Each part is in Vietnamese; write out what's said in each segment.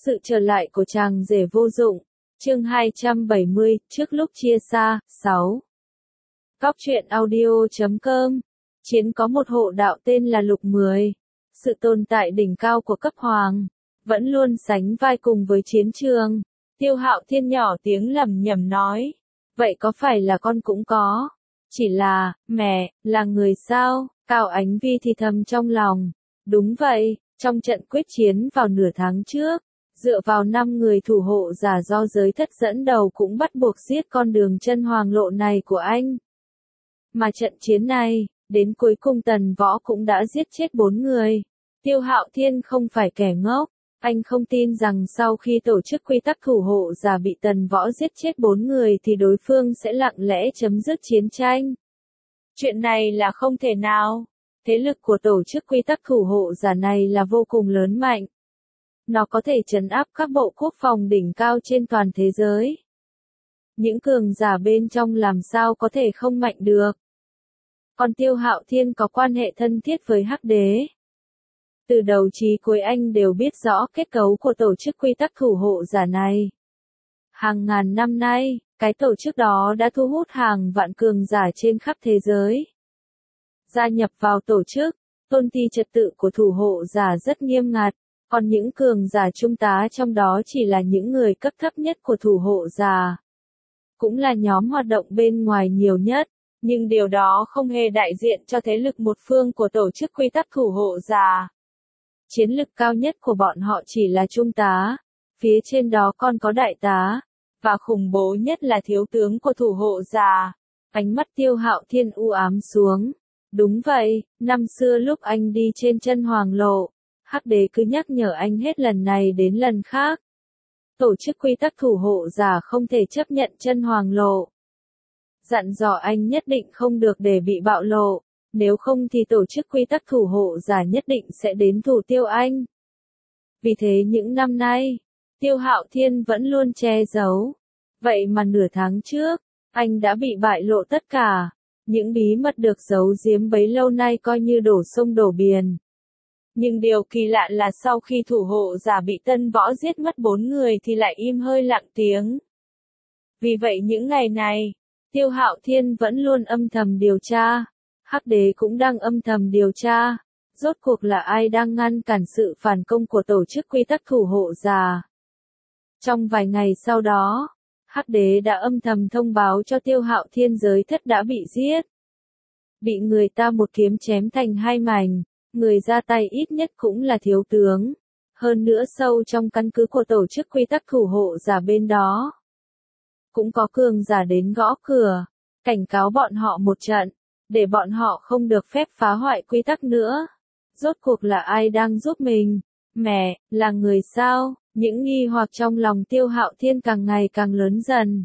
Sự trở lại của chàng rể vô dụng. Chương 270, trước lúc chia xa, 6. Cóc truyện audio.com. Chiến có một hộ đạo tên là Lục 10. Sự tồn tại đỉnh cao của cấp hoàng, vẫn luôn sánh vai cùng với chiến trường. Tiêu Hạo Thiên nhỏ tiếng lẩm nhẩm nói. Vậy có phải là con cũng có? Chỉ là, mẹ, là người sao? Cao Ánh Vi thì thầm trong lòng. Đúng vậy, trong trận quyết chiến vào nửa tháng trước, dựa vào 5 người thủ hộ giả do giới thất dẫn đầu cũng bắt buộc giết con đường chân hoàng lộ này của anh. Mà trận chiến này, đến cuối cùng Tần Võ cũng đã giết chết 4 người. Tiêu Hạo Thiên không phải kẻ ngốc, anh không tin rằng sau khi tổ chức quy tắc thủ hộ giả bị Tần Võ giết chết 4 người thì đối phương sẽ lặng lẽ chấm dứt chiến tranh. Chuyện này là không thể nào. Thế lực của tổ chức quy tắc thủ hộ giả này là vô cùng lớn mạnh. Nó có thể trấn áp các bộ quốc phòng đỉnh cao trên toàn thế giới. Những cường giả bên trong làm sao có thể không mạnh được. Còn Tiêu Hạo Thiên có quan hệ thân thiết với Hắc Đế. Từ đầu chí cuối anh đều biết rõ kết cấu của tổ chức quy tắc thủ hộ giả này. Hàng ngàn năm nay, cái tổ chức đó đã thu hút hàng vạn cường giả trên khắp thế giới. Gia nhập vào tổ chức, tôn ti trật tự của thủ hộ giả rất nghiêm ngặt, còn những cường giả trung tá trong đó chỉ là những người cấp thấp nhất của thủ hộ giả. Cũng là nhóm hoạt động bên ngoài nhiều nhất, nhưng điều đó không hề đại diện cho thế lực một phương của tổ chức quy tắc thủ hộ giả. Chiến lực cao nhất của bọn họ chỉ là trung tá, phía trên đó còn có đại tá, và khủng bố nhất là thiếu tướng của thủ hộ giả. Ánh mắt Tiêu Hạo Thiên u ám xuống. Đúng vậy, năm xưa lúc anh đi trên chân hoàng lộ, Hắc Đế cứ nhắc nhở anh hết lần này đến lần khác. Tổ chức quy tắc thủ hộ giả không thể chấp nhận chân hoàng lộ. Dặn dò anh nhất định không được để bị bạo lộ, nếu không thì tổ chức quy tắc thủ hộ giả nhất định sẽ đến thủ tiêu anh. Vì thế những năm nay, Tiêu Hạo Thiên vẫn luôn che giấu. Vậy mà nửa tháng trước, anh đã bị bại lộ tất cả. Những bí mật được giấu giếm bấy lâu nay coi như đổ sông đổ biển. Nhưng điều kỳ lạ là sau khi thủ hộ giả bị Tân Võ giết mất 4 người thì lại im hơi lặng tiếng. Vì vậy những ngày này, Tiêu Hạo Thiên vẫn luôn âm thầm điều tra. Hắc Đế cũng đang âm thầm điều tra. Rốt cuộc là ai đang ngăn cản sự phản công của tổ chức quy tắc thủ hộ giả. Trong vài ngày sau đó, Hắc Đế đã âm thầm thông báo cho Tiêu Hạo Thiên giới thất đã bị giết. Bị người ta một kiếm chém thành 2 mảnh, người ra tay ít nhất cũng là thiếu tướng. Hơn nữa sâu trong căn cứ của tổ chức quy tắc thủ hộ giả bên đó. Cũng có cường giả đến gõ cửa, cảnh cáo bọn họ một trận, để bọn họ không được phép phá hoại quy tắc nữa. Rốt cuộc là ai đang giúp mình? Mẹ, là người sao? Những nghi hoặc trong lòng Tiêu Hạo Thiên càng ngày càng lớn dần.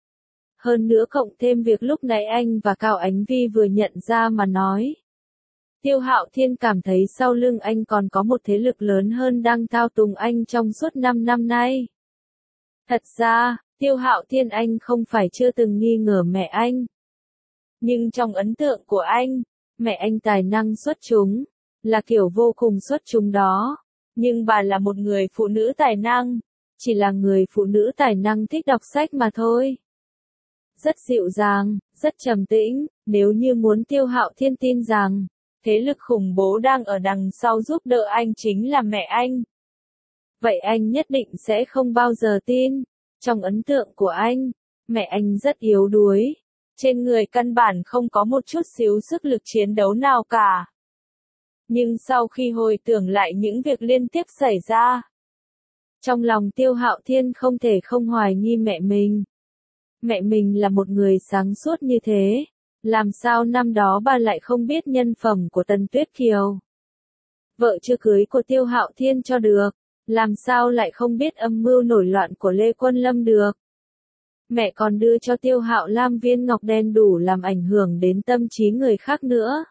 Hơn nữa cộng thêm việc lúc nãy anh và Cao Ánh Vi vừa nhận ra mà nói. Tiêu Hạo Thiên cảm thấy sau lưng anh còn có một thế lực lớn hơn đang thao túng anh trong suốt 5 năm nay. Thật ra, Tiêu Hạo Thiên anh không phải chưa từng nghi ngờ mẹ anh. Nhưng trong ấn tượng của anh, mẹ anh tài năng xuất chúng, là kiểu vô cùng xuất chúng đó. Nhưng bà là một người phụ nữ tài năng, chỉ là người phụ nữ tài năng thích đọc sách mà thôi. Rất dịu dàng, rất trầm tĩnh, nếu như muốn Tiêu Hạo Thiên tin rằng, thế lực khủng bố đang ở đằng sau giúp đỡ anh chính là mẹ anh. Vậy anh nhất định sẽ không bao giờ tin. Trong ấn tượng của anh, mẹ anh rất yếu đuối. Trên người căn bản không có một chút xíu sức lực chiến đấu nào cả. Nhưng sau khi hồi tưởng lại những việc liên tiếp xảy ra, trong lòng Tiêu Hạo Thiên không thể không hoài nghi mẹ mình. Mẹ mình là một người sáng suốt như thế, làm sao năm đó bà lại không biết nhân phẩm của Tần Tuyết Kiều? Vợ chưa cưới của Tiêu Hạo Thiên cho được, làm sao lại không biết âm mưu nổi loạn của Lê Quân Lâm được? Mẹ còn đưa cho Tiêu Hạo Lam viên ngọc đen đủ làm ảnh hưởng đến tâm trí người khác nữa.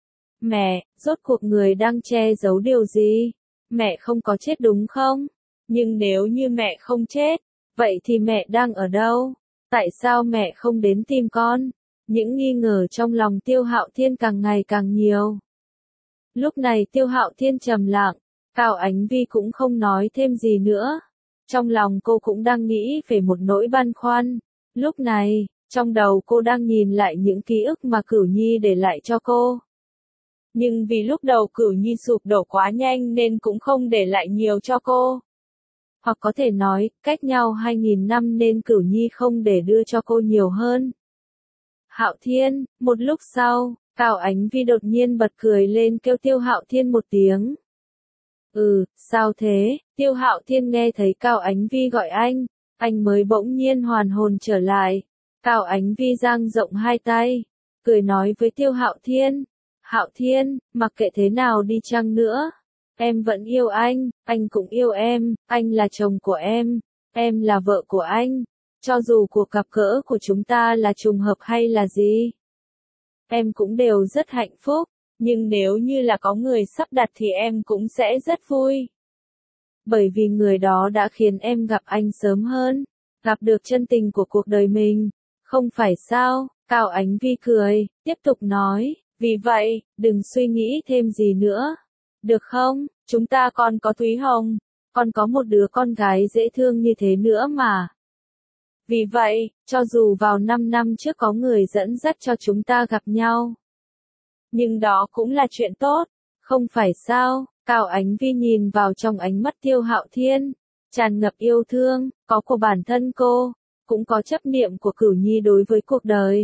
Mẹ, rốt cuộc người đang che giấu điều gì? Mẹ không có chết đúng không? Nhưng nếu như mẹ không chết, vậy thì mẹ đang ở đâu? Tại sao mẹ không đến tìm con? Những nghi ngờ trong lòng Tiêu Hạo Thiên càng ngày càng nhiều. Lúc này Tiêu Hạo Thiên trầm lặng, Cao Ánh Vi cũng không nói thêm gì nữa. Trong lòng cô cũng đang nghĩ về một nỗi băn khoăn. Lúc này, trong đầu cô đang nhìn lại những ký ức mà Cửu Nhi để lại cho cô. Nhưng vì lúc đầu Cửu Nhi sụp đổ quá nhanh nên cũng không để lại nhiều cho cô. Hoặc có thể nói, cách nhau 2000 năm nên Cửu Nhi không để đưa cho cô nhiều hơn. Hạo Thiên, một lúc sau, Cao Ánh Vi đột nhiên bật cười lên kêu Tiêu Hạo Thiên một tiếng. Sao thế? Tiêu Hạo Thiên nghe thấy Cao Ánh Vi gọi anh mới bỗng nhiên hoàn hồn trở lại. Cao Ánh Vi dang rộng hai tay, cười nói với Tiêu Hạo Thiên. Hạo Thiên, mặc kệ thế nào đi chăng nữa, em vẫn yêu anh cũng yêu em, anh là chồng của em là vợ của anh. Cho dù cuộc gặp gỡ của chúng ta là trùng hợp hay là gì, em cũng đều rất hạnh phúc, nhưng nếu như là có người sắp đặt thì em cũng sẽ rất vui. Bởi vì người đó đã khiến em gặp anh sớm hơn, gặp được chân tình của cuộc đời mình, không phải sao? Cao Ánh Vi cười, tiếp tục nói, vì vậy, đừng suy nghĩ thêm gì nữa. Được không? Chúng ta còn có Thúy Hồng, còn có một đứa con gái dễ thương như thế nữa mà. Vì vậy, cho dù vào 5 năm trước có người dẫn dắt cho chúng ta gặp nhau, nhưng đó cũng là chuyện tốt, không phải sao? Cao Ánh Vi nhìn vào trong ánh mắt Tiêu Hạo Thiên, tràn ngập yêu thương, có của bản thân cô, cũng có chấp niệm của Cửu Nhi đối với cuộc đời.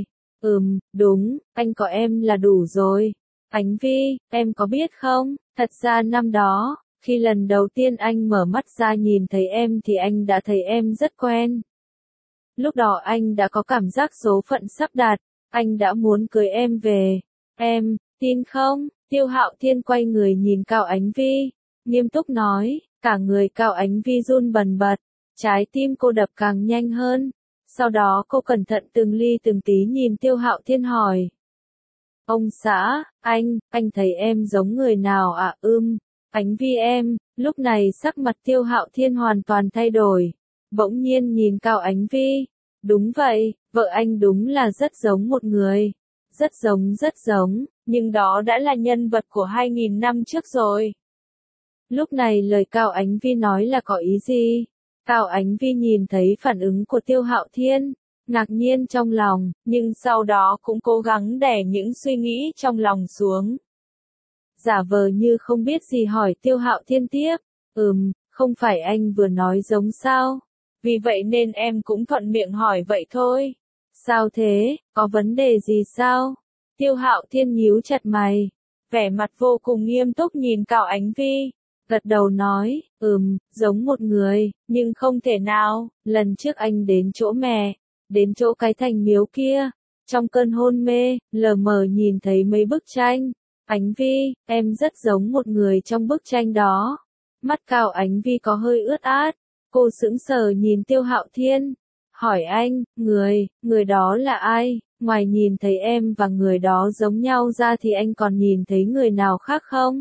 Đúng, anh có em là đủ rồi. Ánh Vi, em có biết không, thật ra năm đó, khi lần đầu tiên anh mở mắt ra nhìn thấy em thì anh đã thấy em rất quen. Lúc đó anh đã có cảm giác số phận sắp đặt, anh đã muốn cưới em về. Em, tin không? Tiêu Hạo Thiên quay người nhìn Cao Ánh Vi, nghiêm túc nói, cả người Cao Ánh Vi run bần bật, trái tim cô đập càng nhanh hơn. Sau đó cô cẩn thận từng ly từng tí nhìn Tiêu Hạo Thiên hỏi. Ông xã, anh thấy em giống người nào ạ? Ánh Vi em. Lúc này sắc mặt Tiêu Hạo Thiên hoàn toàn thay đổi, bỗng nhiên nhìn Cao Ánh Vi. Đúng vậy, vợ anh đúng là rất giống một người. Rất giống, nhưng đó đã là nhân vật của 2000 năm trước rồi. Lúc này lời Cao Ánh Vi nói là có ý gì? Cao Ánh Vi nhìn thấy phản ứng của Tiêu Hạo Thiên, ngạc nhiên trong lòng, nhưng sau đó cũng cố gắng đè những suy nghĩ trong lòng xuống. Giả vờ như không biết gì hỏi Tiêu Hạo Thiên tiếp, không phải anh vừa nói giống sao? Vì vậy nên em cũng thuận miệng hỏi vậy thôi. Sao thế, có vấn đề gì sao? Tiêu Hạo Thiên nhíu chặt mày, vẻ mặt vô cùng nghiêm túc nhìn Cao Ánh Vi, gật đầu nói, giống một người, nhưng không thể nào, lần trước anh đến chỗ mẹ, đến chỗ cái thành miếu kia, trong cơn hôn mê, lờ mờ nhìn thấy mấy bức tranh. Ánh Vi, em rất giống một người trong bức tranh đó. Mắt Cao Ánh Vi có hơi ướt át, cô sững sờ nhìn Tiêu Hạo Thiên, hỏi anh, người đó là ai? Ngoài nhìn thấy em và người đó giống nhau ra thì anh còn nhìn thấy người nào khác không?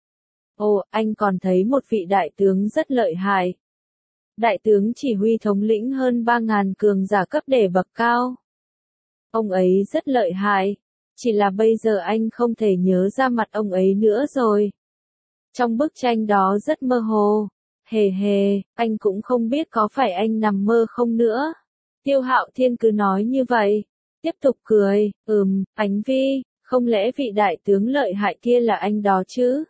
Ồ, anh còn thấy một vị đại tướng rất lợi hại. Đại tướng chỉ huy thống lĩnh hơn 3.000 cường giả cấp để bậc cao. Ông ấy rất lợi hại, chỉ là bây giờ anh không thể nhớ ra mặt ông ấy nữa rồi. Trong bức tranh đó rất mơ hồ. Hề, anh cũng không biết có phải anh nằm mơ không nữa. Tiêu Hạo Thiên cứ nói như vậy, tiếp tục cười, Ánh Vi, không lẽ vị đại tướng lợi hại kia là anh đó chứ?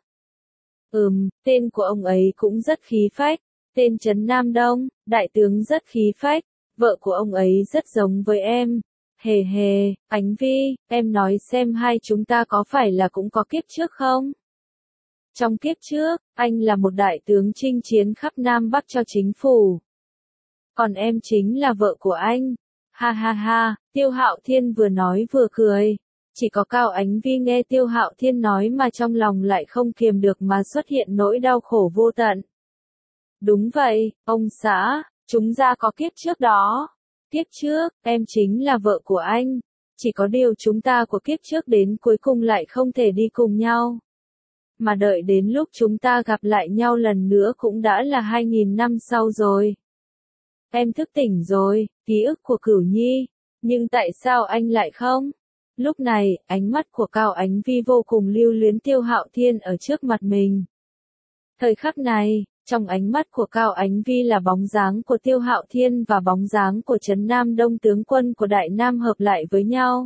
Tên của ông ấy cũng rất khí phách, tên Trấn Nam Đông, đại tướng rất khí phách, vợ của ông ấy rất giống với em. Hề, Ánh Vi, em nói xem hai chúng ta có phải là cũng có kiếp trước không? Trong kiếp trước, anh là một đại tướng chinh chiến khắp Nam Bắc cho chính phủ. Còn em chính là vợ của anh. Ha, Tiêu Hạo Thiên vừa nói vừa cười. Chỉ có Cao Ánh Vi nghe Tiêu Hạo Thiên nói mà trong lòng lại không kiềm được mà xuất hiện nỗi đau khổ vô tận. Đúng vậy, ông xã, chúng ta có kiếp trước đó. Kiếp trước, em chính là vợ của anh. Chỉ có điều chúng ta của kiếp trước đến cuối cùng lại không thể đi cùng nhau. Mà đợi đến lúc chúng ta gặp lại nhau lần nữa cũng đã là 2000 năm sau rồi. Em thức tỉnh rồi, ký ức của Cửu Nhi. Nhưng tại sao anh lại không? Lúc này, ánh mắt của Cao Ánh Vi vô cùng lưu luyến Tiêu Hạo Thiên ở trước mặt mình. Thời khắc này, Trong ánh mắt của Cao Ánh Vi là bóng dáng của Tiêu Hạo Thiên và bóng dáng của Trấn Nam Đông tướng quân của Đại Nam hợp lại với nhau.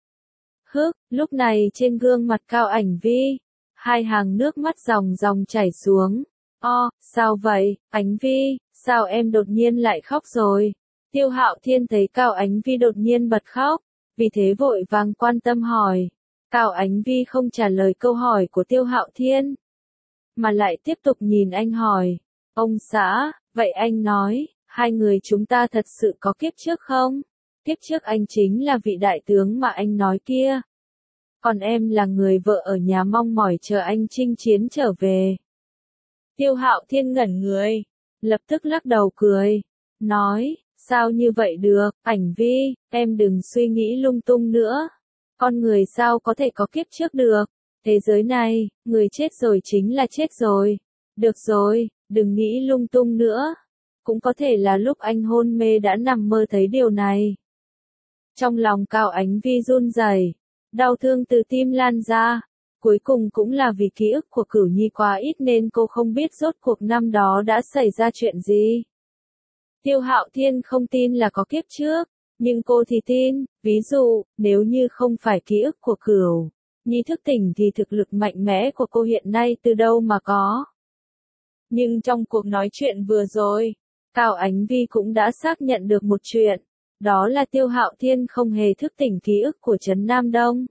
Lúc này trên gương mặt Cao Ánh Vi, hai hàng nước mắt ròng ròng chảy xuống. Sao vậy, Ánh Vi, sao em đột nhiên lại khóc rồi? Tiêu Hạo Thiên thấy Cao Ánh Vi đột nhiên bật khóc, vì thế vội vàng quan tâm hỏi. Cao Ánh Vi không trả lời câu hỏi của Tiêu Hạo Thiên, mà lại tiếp tục nhìn anh hỏi. Ông xã, vậy anh nói, hai người chúng ta thật sự có kiếp trước không? Kiếp trước anh chính là vị đại tướng mà anh nói kia. Còn em là người vợ ở nhà mong mỏi chờ anh chinh chiến trở về. Tiêu Hạo Thiên ngẩn người, lập tức lắc đầu cười, nói, sao như vậy được, Ánh Vi, em đừng suy nghĩ lung tung nữa. Con người sao có thể có kiếp trước được? Thế giới này, người chết rồi chính là chết rồi. Được rồi, đừng nghĩ lung tung nữa. Cũng có thể là lúc anh hôn mê đã nằm mơ thấy điều này. Trong lòng Cao Ánh Vi run rẩy, đau thương từ tim lan ra. Cuối cùng cũng là vì ký ức của Cửu Nhi quá ít nên cô không biết rốt cuộc năm đó đã xảy ra chuyện gì. Tiêu Hạo Thiên không tin là có kiếp trước, nhưng cô thì tin, ví dụ, nếu như không phải ký ức của Cửu Nhi thức tỉnh thì thực lực mạnh mẽ của cô hiện nay từ đâu mà có. Nhưng trong cuộc nói chuyện vừa rồi, Cao Ánh Vi cũng đã xác nhận được một chuyện, đó là Tiêu Hạo Thiên không hề thức tỉnh ký ức của Trấn Nam Đông.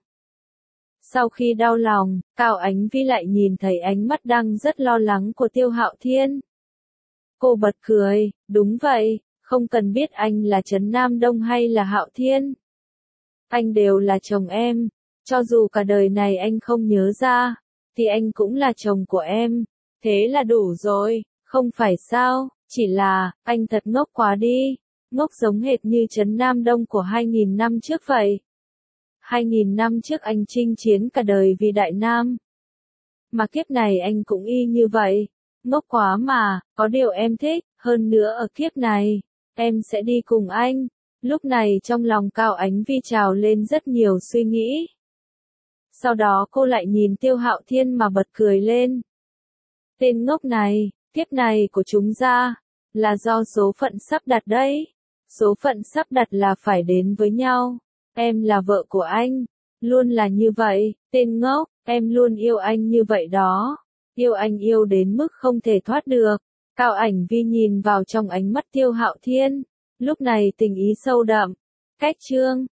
Sau khi đau lòng, Cao Ánh Vi lại nhìn thấy ánh mắt đang rất lo lắng của Tiêu Hạo Thiên. Cô bật cười, đúng vậy, không cần biết anh là Trấn Nam Đông hay là Hạo Thiên. Anh đều là chồng em, cho dù cả đời này anh không nhớ ra, thì anh cũng là chồng của em. Thế là đủ rồi, không phải sao, chỉ là, anh thật ngốc quá đi, ngốc giống hệt như Trấn Nam Đông của 2.000 năm trước vậy. 2.000 năm trước anh chinh chiến cả đời vì Đại Nam. Mà kiếp này anh cũng y như vậy. Ngốc quá mà, có điều em thích, hơn nữa ở kiếp này, em sẽ đi cùng anh. Lúc này trong lòng Cao Ánh Vi trào lên rất nhiều suy nghĩ. Sau đó cô lại nhìn Tiêu Hạo Thiên mà bật cười lên. Tên ngốc này, kiếp này của chúng ra, là do số phận sắp đặt đấy. Số phận sắp đặt là phải đến với nhau. Em là vợ của anh, luôn là như vậy, tên ngốc, em luôn yêu anh như vậy đó. Yêu anh yêu đến mức không thể thoát được. Cao Ánh Vi nhìn vào trong ánh mắt Tiêu Hạo Thiên, lúc này tình ý sâu đậm. Cách chương